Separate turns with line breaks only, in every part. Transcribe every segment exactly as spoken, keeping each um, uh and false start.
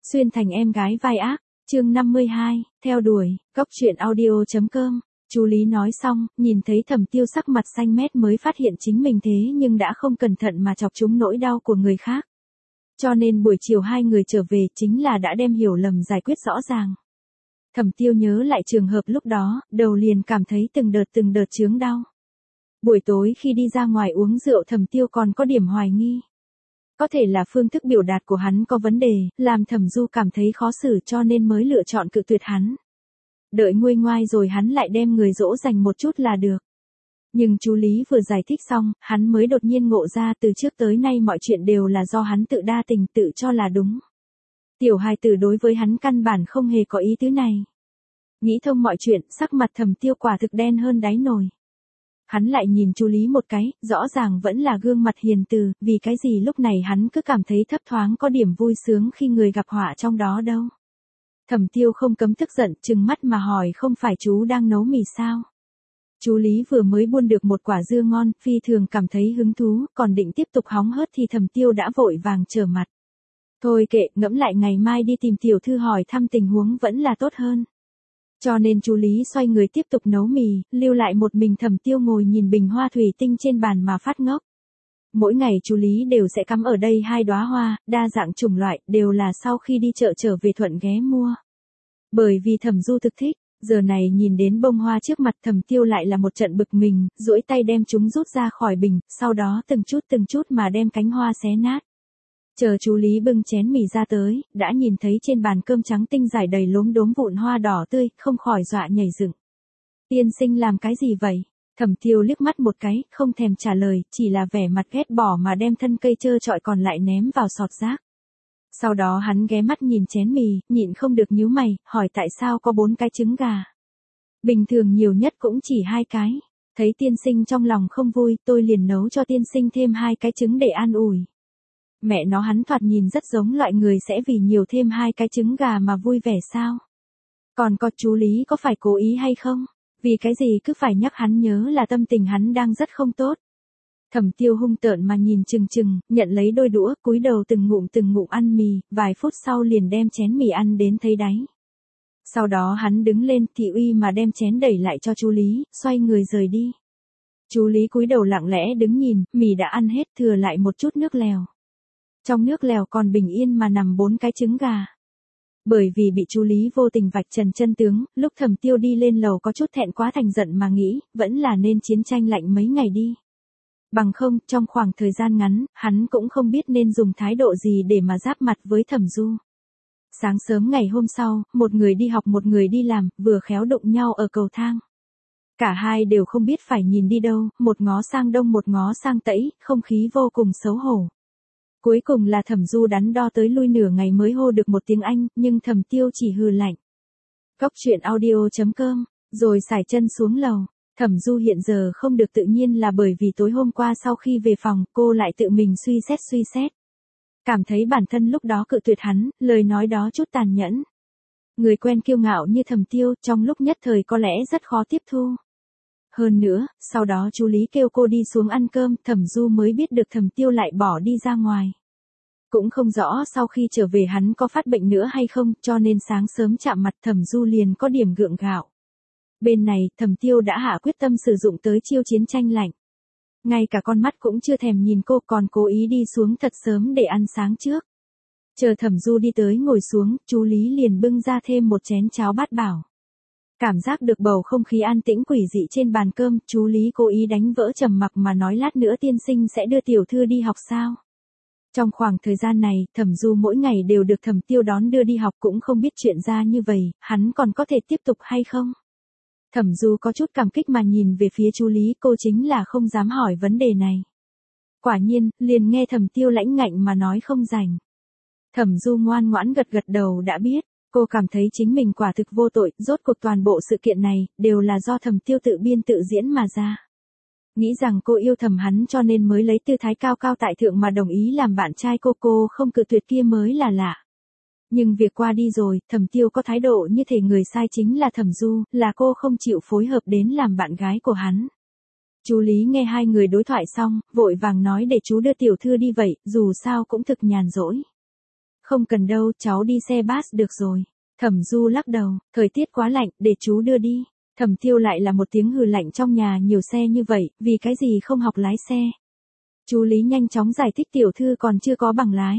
Xuyên thành em gái vai ác, chương năm mươi hai, theo đuổi, góc truyện audio.com. Chú Lý nói xong, nhìn thấy Thẩm Tiêu sắc mặt xanh mét mới phát hiện chính mình thế nhưng đã không cẩn thận mà chọc trúng nỗi đau của người khác. Cho nên buổi chiều hai người trở về chính là đã đem hiểu lầm giải quyết rõ ràng. Thẩm Tiêu nhớ lại trường hợp lúc đó, đầu liền cảm thấy từng đợt từng đợt chướng đau. Buổi tối khi đi ra ngoài uống rượu Thẩm Tiêu còn có điểm hoài nghi. Có thể là phương thức biểu đạt của hắn có vấn đề, làm Thẩm Du cảm thấy khó xử cho nên mới lựa chọn cự tuyệt hắn. Đợi nguôi ngoai rồi hắn lại đem người dỗ dành một chút là được. Nhưng chú Lý vừa giải thích xong, hắn mới đột nhiên ngộ ra từ trước tới nay mọi chuyện đều là do hắn tự đa tình tự cho là đúng. Tiểu hài tử đối với hắn căn bản không hề có ý tứ này. Nghĩ thông mọi chuyện, sắc mặt Thẩm Tiêu quả thực đen hơn đáy nồi. Hắn lại nhìn chú Lý một cái, rõ ràng vẫn là gương mặt hiền từ, vì cái gì lúc này hắn cứ cảm thấy thấp thoáng có điểm vui sướng khi người gặp họa trong đó đâu. Thẩm Tiêu không cấm tức giận, trừng mắt mà hỏi không phải chú đang nấu mì sao? Chú Lý vừa mới buôn được một quả dưa ngon, phi thường cảm thấy hứng thú, còn định tiếp tục hóng hớt thì Thẩm Tiêu đã vội vàng trở mặt. Thôi kệ, ngẫm lại ngày mai đi tìm tiểu thư hỏi thăm tình huống vẫn là tốt hơn. Cho nên chú Lý xoay người tiếp tục nấu mì, lưu lại một mình Thẩm Tiêu ngồi nhìn bình hoa thủy tinh trên bàn mà phát ngốc. Mỗi ngày chú Lý đều sẽ cắm ở đây hai đóa hoa, đa dạng chủng loại, đều là sau khi đi chợ trở về thuận ghé mua. Bởi vì Thẩm Du thực thích, giờ này nhìn đến bông hoa trước mặt Thẩm Tiêu lại là một trận bực mình, duỗi tay đem chúng rút ra khỏi bình, sau đó từng chút từng chút mà đem cánh hoa xé nát. Chờ chú Lý bưng chén mì ra tới, đã nhìn thấy trên bàn cơm trắng tinh rải đầy lốm đốm vụn hoa đỏ tươi, không khỏi dọa nhảy dựng. Tiên sinh làm cái gì vậy? Thẩm Tiêu liếc mắt một cái, không thèm trả lời, chỉ là vẻ mặt ghét bỏ mà đem thân cây trơ trọi còn lại ném vào sọt rác. Sau đó hắn ghé mắt nhìn chén mì, nhịn không được nhíu mày, hỏi tại sao có bốn cái trứng gà. Bình thường nhiều nhất cũng chỉ hai cái. Thấy tiên sinh trong lòng không vui, tôi liền nấu cho tiên sinh thêm hai cái trứng để an ủi. Mẹ nó, hắn thoạt nhìn rất giống loại người sẽ vì nhiều thêm hai cái trứng gà mà vui vẻ sao? Còn có chú Lý có phải cố ý hay không? Vì cái gì cứ phải nhắc hắn nhớ là tâm tình hắn đang rất không tốt. Thẩm Tiêu hung tợn mà nhìn chừng chừng, nhận lấy đôi đũa, cúi đầu từng ngụm từng ngụm ăn mì, vài phút sau liền đem chén mì ăn đến thấy đáy. Sau đó hắn đứng lên, thị uy mà đem chén đẩy lại cho chú Lý, xoay người rời đi. Chú Lý cúi đầu lặng lẽ đứng nhìn, mì đã ăn hết, thừa lại một chút nước lèo. Trong nước lèo còn bình yên mà nằm bốn cái trứng gà. Bởi vì bị chú Lý vô tình vạch trần chân tướng, lúc Thẩm Tiêu đi lên lầu có chút thẹn quá thành giận mà nghĩ, vẫn là nên chiến tranh lạnh mấy ngày đi. Bằng không, trong khoảng thời gian ngắn, hắn cũng không biết nên dùng thái độ gì để mà giáp mặt với Thẩm Du. Sáng sớm ngày hôm sau, một người đi học một người đi làm, vừa khéo đụng nhau ở cầu thang. Cả hai đều không biết phải nhìn đi đâu, một ngó sang đông một ngó sang tây, không khí vô cùng xấu hổ. Cuối cùng là Thẩm Du đắn đo tới lui nửa ngày mới hô được một tiếng Anh, nhưng Thẩm Tiêu chỉ hừ lạnh. Góc truyện audio.com, rồi sải chân xuống lầu. Thẩm Du hiện giờ không được tự nhiên là bởi vì tối hôm qua sau khi về phòng, cô lại tự mình suy xét suy xét. Cảm thấy bản thân lúc đó cự tuyệt hắn, lời nói đó chút tàn nhẫn. Người quen kiêu ngạo như Thẩm Tiêu, trong lúc nhất thời có lẽ rất khó tiếp thu. Hơn nữa, sau đó chú Lý kêu cô đi xuống ăn cơm, Thẩm Du mới biết được Thẩm Tiêu lại bỏ đi ra ngoài. Cũng không rõ sau khi trở về hắn có phát bệnh nữa hay không, cho nên sáng sớm chạm mặt Thẩm Du liền có điểm gượng gạo. Bên này, Thẩm Tiêu đã hạ quyết tâm sử dụng tới chiêu chiến tranh lạnh. Ngay cả con mắt cũng chưa thèm nhìn cô, còn cố ý đi xuống thật sớm để ăn sáng trước. Chờ Thẩm Du đi tới ngồi xuống, chú Lý liền bưng ra thêm một chén cháo bát bảo. Cảm giác được bầu không khí an tĩnh quỷ dị trên bàn cơm, chú Lý cố ý đánh vỡ trầm mặc mà nói lát nữa tiên sinh sẽ đưa tiểu thư đi học sao. Trong khoảng thời gian này, Thẩm Du mỗi ngày đều được Thẩm Tiêu đón đưa đi học, cũng không biết chuyện ra như vậy, hắn còn có thể tiếp tục hay không. Thẩm Du có chút cảm kích mà nhìn về phía chú Lý, cô chính là không dám hỏi vấn đề này. Quả nhiên, liền nghe Thẩm Tiêu lãnh ngạnh mà nói không rảnh. Thẩm Du ngoan ngoãn gật gật đầu đã biết, cô cảm thấy chính mình quả thực vô tội, rốt cuộc toàn bộ sự kiện này, đều là do Thẩm Tiêu tự biên tự diễn mà ra. Nghĩ rằng cô yêu thầm hắn cho nên mới lấy tư thái cao cao tại thượng mà đồng ý làm bạn trai cô, cô không cự tuyệt kia mới là lạ. Nhưng việc qua đi rồi, Thẩm Tiêu có thái độ như thể người sai chính là Thẩm Du, là cô không chịu phối hợp đến làm bạn gái của hắn. Chú Lý nghe hai người đối thoại xong, vội vàng nói để chú đưa tiểu thư đi vậy, dù sao cũng thực nhàn rỗi. Không cần đâu, cháu đi xe bus được rồi. Thẩm Du lắc đầu, thời tiết quá lạnh, để chú đưa đi. Thẩm Tiêu lại là một tiếng hừ lạnh, trong nhà nhiều xe như vậy, vì cái gì không học lái xe. Chú Lý nhanh chóng giải thích, tiểu thư còn chưa có bằng lái.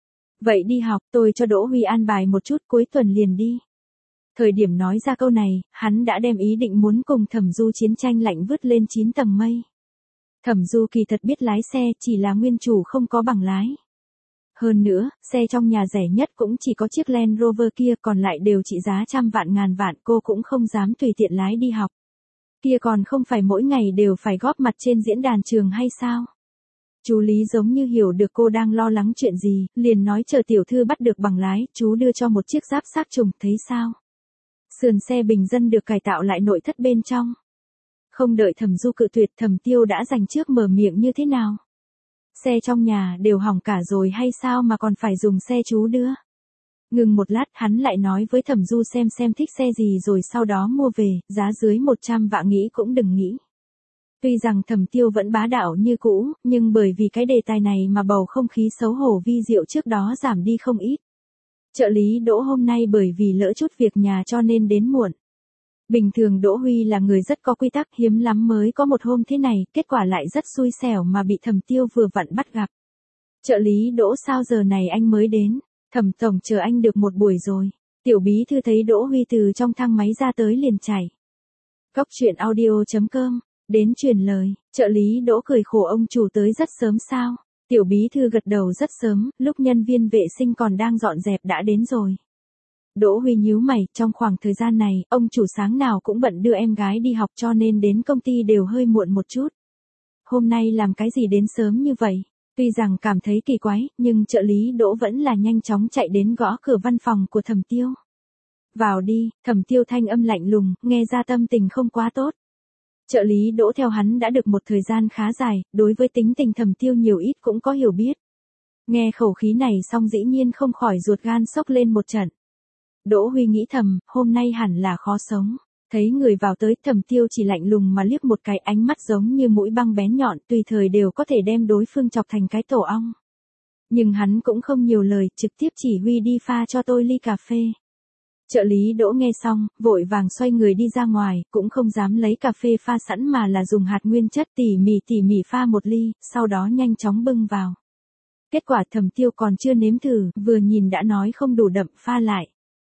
Vậy đi học, tôi cho Đỗ Huy an bài một chút, cuối tuần liền đi. Thời điểm nói ra câu này, hắn đã đem ý định muốn cùng Thẩm Du chiến tranh lạnh vứt lên chín tầng mây. Thẩm Du kỳ thật biết lái xe, chỉ là nguyên chủ không có bằng lái. Hơn nữa, xe trong nhà rẻ nhất cũng chỉ có chiếc Land Rover kia, còn lại đều trị giá trăm vạn ngàn vạn, cô cũng không dám tùy tiện lái đi học. Kia còn không phải mỗi ngày đều phải góp mặt trên diễn đàn trường hay sao? Chú Lý giống như hiểu được cô đang lo lắng chuyện gì, liền nói chờ tiểu thư bắt được bằng lái, chú đưa cho một chiếc giáp xác trùng, thấy sao? Sườn xe bình dân được cải tạo lại nội thất bên trong. Không đợi Thẩm Du cự tuyệt, Thẩm Tiêu đã dành trước mở miệng, như thế nào? Xe trong nhà đều hỏng cả rồi hay sao mà còn phải dùng xe chú đưa? Ngừng một lát, hắn lại nói với Thẩm Du xem xem thích xe gì rồi sau đó mua về, giá dưới một trăm vạn nghĩ cũng đừng nghĩ. Tuy rằng Thẩm Tiêu vẫn bá đạo như cũ, nhưng bởi vì cái đề tài này mà bầu không khí xấu hổ vi diệu trước đó giảm đi không ít. Trợ lý Đỗ hôm nay bởi vì lỡ chút việc nhà cho nên đến muộn. Bình thường Đỗ Huy là người rất có quy tắc, hiếm lắm mới có một hôm thế này, kết quả lại rất xui xẻo mà bị Thẩm Tiêu vừa vặn bắt gặp. Trợ lý Đỗ, sao giờ này anh mới đến? Thẩm tổng chờ anh được một buổi rồi. Tiểu bí thư thấy Đỗ Huy từ trong thang máy ra tới liền chạy. Cóc truyện audio chấm com, đến truyền lời, trợ lý Đỗ cười khổ, ông chủ tới rất sớm sao? Tiểu bí thư gật đầu, rất sớm, lúc nhân viên vệ sinh còn đang dọn dẹp đã đến rồi. Đỗ Huy nhíu mày, trong khoảng thời gian này, ông chủ sáng nào cũng bận đưa em gái đi học cho nên đến công ty đều hơi muộn một chút. Hôm nay làm cái gì đến sớm như vậy? Tuy rằng cảm thấy kỳ quái, nhưng trợ lý Đỗ vẫn là nhanh chóng chạy đến gõ cửa văn phòng của Thẩm Tiêu. Vào đi, Thẩm Tiêu thanh âm lạnh lùng, nghe ra tâm tình không quá tốt. Trợ lý Đỗ theo hắn đã được một thời gian khá dài, đối với tính tình Thẩm Tiêu nhiều ít cũng có hiểu biết. Nghe khẩu khí này xong dĩ nhiên không khỏi ruột gan sốc lên một trận. Đỗ Huy nghĩ thầm, hôm nay hẳn là khó sống. Thấy người vào tới, Thẩm Tiêu chỉ lạnh lùng mà liếc một cái, ánh mắt giống như mũi băng bén nhọn, tùy thời đều có thể đem đối phương chọc thành cái tổ ong. Nhưng hắn cũng không nhiều lời, trực tiếp chỉ huy đi pha cho tôi ly cà phê. Trợ lý Đỗ nghe xong, vội vàng xoay người đi ra ngoài, cũng không dám lấy cà phê pha sẵn mà là dùng hạt nguyên chất tỉ mỉ tỉ mỉ pha một ly, sau đó nhanh chóng bưng vào. Kết quả Thẩm Tiêu còn chưa nếm thử, vừa nhìn đã nói không đủ đậm, pha lại.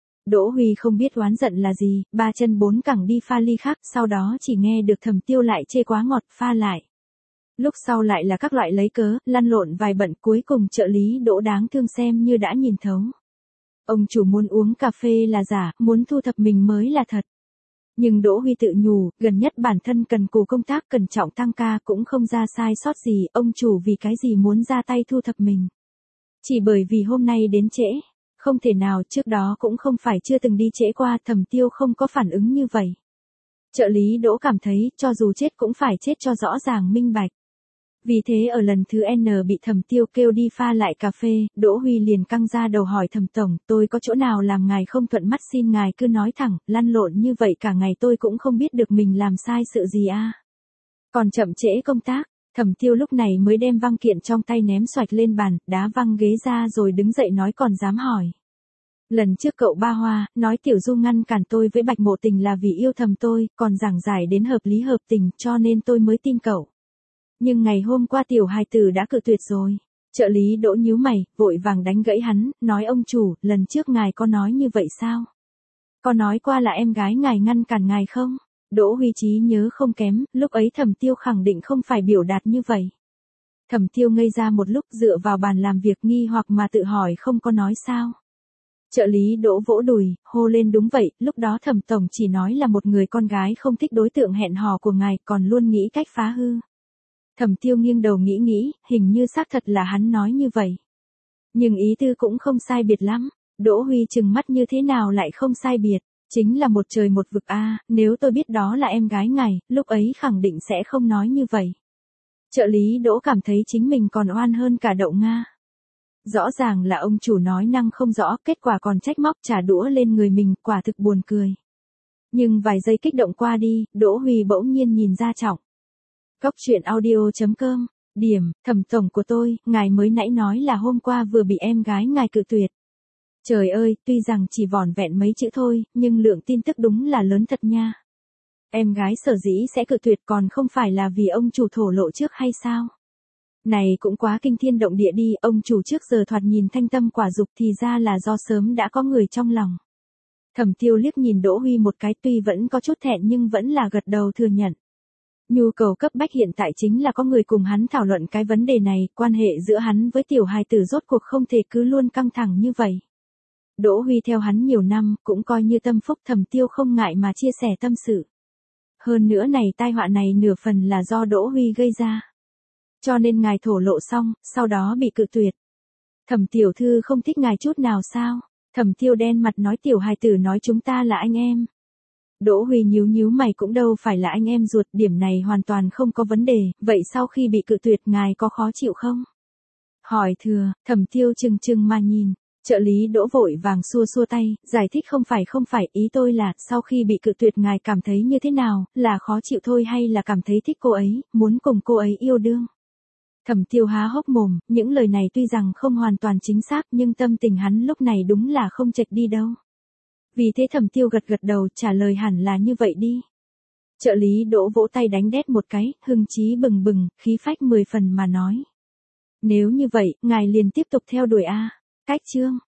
Đỗ Huy không biết oán giận là gì, ba chân bốn cẳng đi pha ly khác, sau đó chỉ nghe được Thẩm Tiêu lại chê quá ngọt, pha lại. Lúc sau lại là các loại lấy cớ, lăn lộn vài bận, cuối cùng trợ lý Đỗ đáng thương xem như đã nhìn thấu. Ông chủ muốn uống cà phê là giả, muốn thu thập mình mới là thật. Nhưng Đỗ Huy tự nhủ, gần nhất bản thân cần cù công tác, cẩn trọng tăng ca cũng không ra sai sót gì, ông chủ vì cái gì muốn ra tay thu thập mình. Chỉ bởi vì hôm nay đến trễ. Không thể nào, trước đó cũng không phải chưa từng đi trễ qua, Thẩm Tiêu không có phản ứng như vậy. Trợ lý Đỗ cảm thấy, cho dù chết cũng phải chết cho rõ ràng minh bạch. Vì thế ở lần thứ N bị Thẩm Tiêu kêu đi pha lại cà phê, Đỗ Huy liền căng ra đầu hỏi Thẩm tổng, tôi có chỗ nào làm ngài không thuận mắt xin ngài cứ nói thẳng, lăn lộn như vậy cả ngày tôi cũng không biết được mình làm sai sự gì a. Còn chậm trễ công tác. Thẩm Tiêu lúc này mới đem văn kiện trong tay ném xoạch lên bàn, đá văng ghế ra rồi đứng dậy nói, còn dám hỏi. Lần trước cậu Ba Hoa, nói Tiểu Du ngăn cản tôi với Bạch Mộ Tình là vì yêu thầm tôi, còn giảng giải đến hợp lý hợp tình, cho nên tôi mới tin cậu. Nhưng ngày hôm qua Tiểu hài tử đã cự tuyệt rồi. Trợ lý Đỗ nhíu mày, vội vàng đánh gãy hắn, nói ông chủ, lần trước ngài có nói như vậy sao? Có nói qua là em gái ngài ngăn cản ngài không? Đỗ Huy trí nhớ không kém, lúc ấy Thẩm Tiêu khẳng định không phải biểu đạt như vậy. Thẩm Tiêu ngây ra một lúc, dựa vào bàn làm việc nghi hoặc mà tự hỏi không có nói sao. Trợ lý Đỗ vỗ đùi, hô lên, đúng vậy, lúc đó Thẩm tổng chỉ nói là một người con gái không thích đối tượng hẹn hò của ngài, còn luôn nghĩ cách phá hư. Thẩm Tiêu nghiêng đầu nghĩ nghĩ, hình như xác thật là hắn nói như vậy. Nhưng ý tư cũng không sai biệt lắm. Đỗ Huy trừng mắt, như thế nào lại không sai biệt? Chính là một trời một vực a, nếu tôi biết đó là em gái ngài, lúc ấy khẳng định sẽ không nói như vậy. Trợ lý Đỗ cảm thấy chính mình còn oan hơn cả đậu Nga. Rõ ràng là ông chủ nói năng không rõ, kết quả còn trách móc trả đũa lên người mình, quả thực buồn cười. Nhưng vài giây kích động qua đi, Đỗ Huy bỗng nhiên nhìn ra trọng. Cóc truyện audio chấm com Điểm, thẩm tổng của tôi, ngài mới nãy nói là hôm qua vừa bị em gái ngài cự tuyệt. Trời ơi, tuy rằng chỉ vỏn vẹn mấy chữ thôi, nhưng lượng tin tức đúng là lớn thật nha. Em gái sở dĩ sẽ cự tuyệt còn không phải là vì ông chủ thổ lộ trước hay sao? Này cũng quá kinh thiên động địa đi, ông chủ trước giờ thoạt nhìn thanh tâm quả dục thì ra là do sớm đã có người trong lòng. Thẩm Tiêu liếc nhìn Đỗ Huy một cái, tuy vẫn có chút thẹn nhưng vẫn là gật đầu thừa nhận. Nhu cầu cấp bách hiện tại chính là có người cùng hắn thảo luận cái vấn đề này, quan hệ giữa hắn với tiểu hài tử rốt cuộc không thể cứ luôn căng thẳng như vậy. Đỗ Huy theo hắn nhiều năm, cũng coi như tâm phúc, Thẩm Tiêu không ngại mà chia sẻ tâm sự. Hơn nữa này tai họa này nửa phần là do Đỗ Huy gây ra. Cho nên ngài thổ lộ xong, sau đó bị cự tuyệt. Thẩm tiểu thư không thích ngài chút nào sao? Thẩm Tiêu đen mặt nói tiểu hài tử nói chúng ta là anh em. Đỗ Huy nhíu nhíu mày, cũng đâu phải là anh em ruột, điểm này hoàn toàn không có vấn đề, vậy sau khi bị cự tuyệt ngài có khó chịu không? Hỏi thừa, Thẩm Tiêu chừng chừng mà nhìn, trợ lý Đỗ vội vàng xua xua tay, giải thích không phải không phải, ý tôi là, sau khi bị cự tuyệt ngài cảm thấy như thế nào, là khó chịu thôi hay là cảm thấy thích cô ấy, muốn cùng cô ấy yêu đương? Thẩm Tiêu há hốc mồm, những lời này tuy rằng không hoàn toàn chính xác nhưng tâm tình hắn lúc này đúng là không chệch đi đâu. Vì thế Thẩm Tiêu gật gật đầu, trả lời hẳn là như vậy đi. Trợ lý Đỗ vỗ tay đánh đét một cái, hưng chí bừng bừng, khí phách mười phần mà nói. Nếu như vậy, ngài liền tiếp tục theo đuổi a. Cách chương